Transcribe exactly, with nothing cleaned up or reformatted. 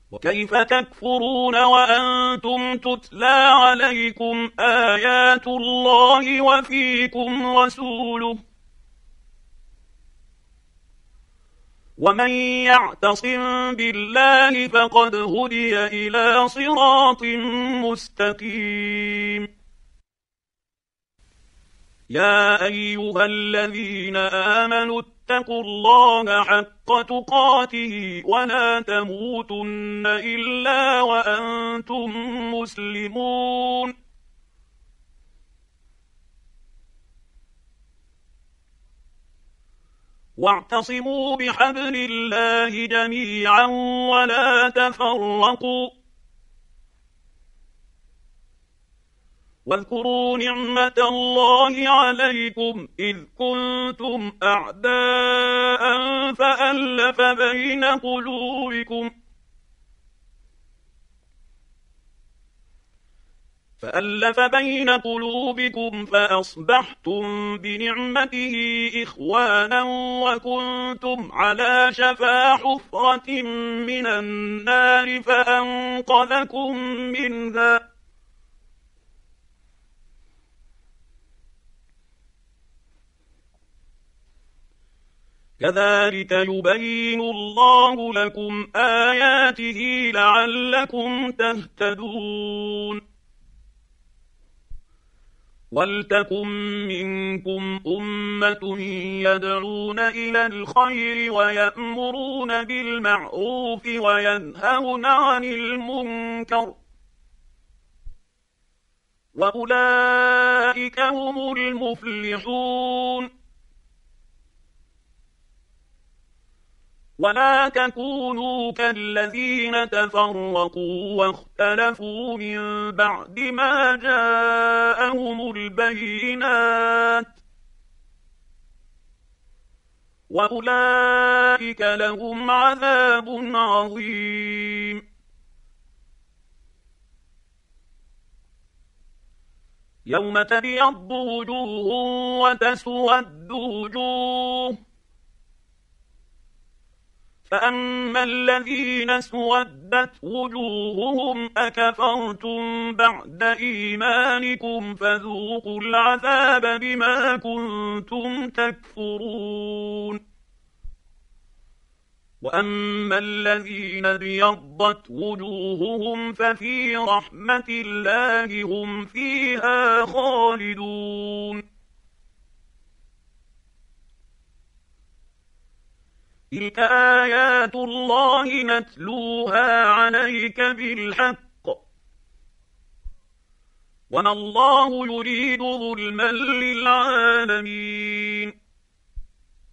وكيف تكفرون وأنتم تتلى عليكم آيات الله وفيكم رسوله ومن يعتصم بالله فقد هدي إلى صراط مستقيم. يا أيها الذين آمنوا اتقوا الله حق تقاته ولا تموتن إلا وأنتم مسلمون. واعتصموا بحبل الله جميعا ولا تفرقوا. واذكروا نعمة الله عليكم إذ كنتم أعداء فألف بين قلوبكم فألف بين قلوبكم فأصبحتم بنعمته إخوانا وكنتم على شفا حفرة من النار فأنقذكم منها. كذلك يبين الله لكم آياته لعلكم تهتدون. ولتكن منكم أمة يدعون إلى الخير ويأمرون بالمعروف وينهون عن المنكر وأولئك هم المفلحون. ولا تكونوا كالذين تفرقوا واختلفوا من بعد ما جاءهم البينات وأولئك لهم عذاب عظيم. يوم تبيض وجوه وتسود وجوه فأما الذين اسودت وجوههم أكفرتم بعد إيمانكم فذوقوا العذاب بما كنتم تكفرون. وأما الذين ابيضت وجوههم ففي رحمة الله هم فيها خالدون. تلك آيات الله نتلوها عليك بالحق وما الله يريد ظلما للعالمين.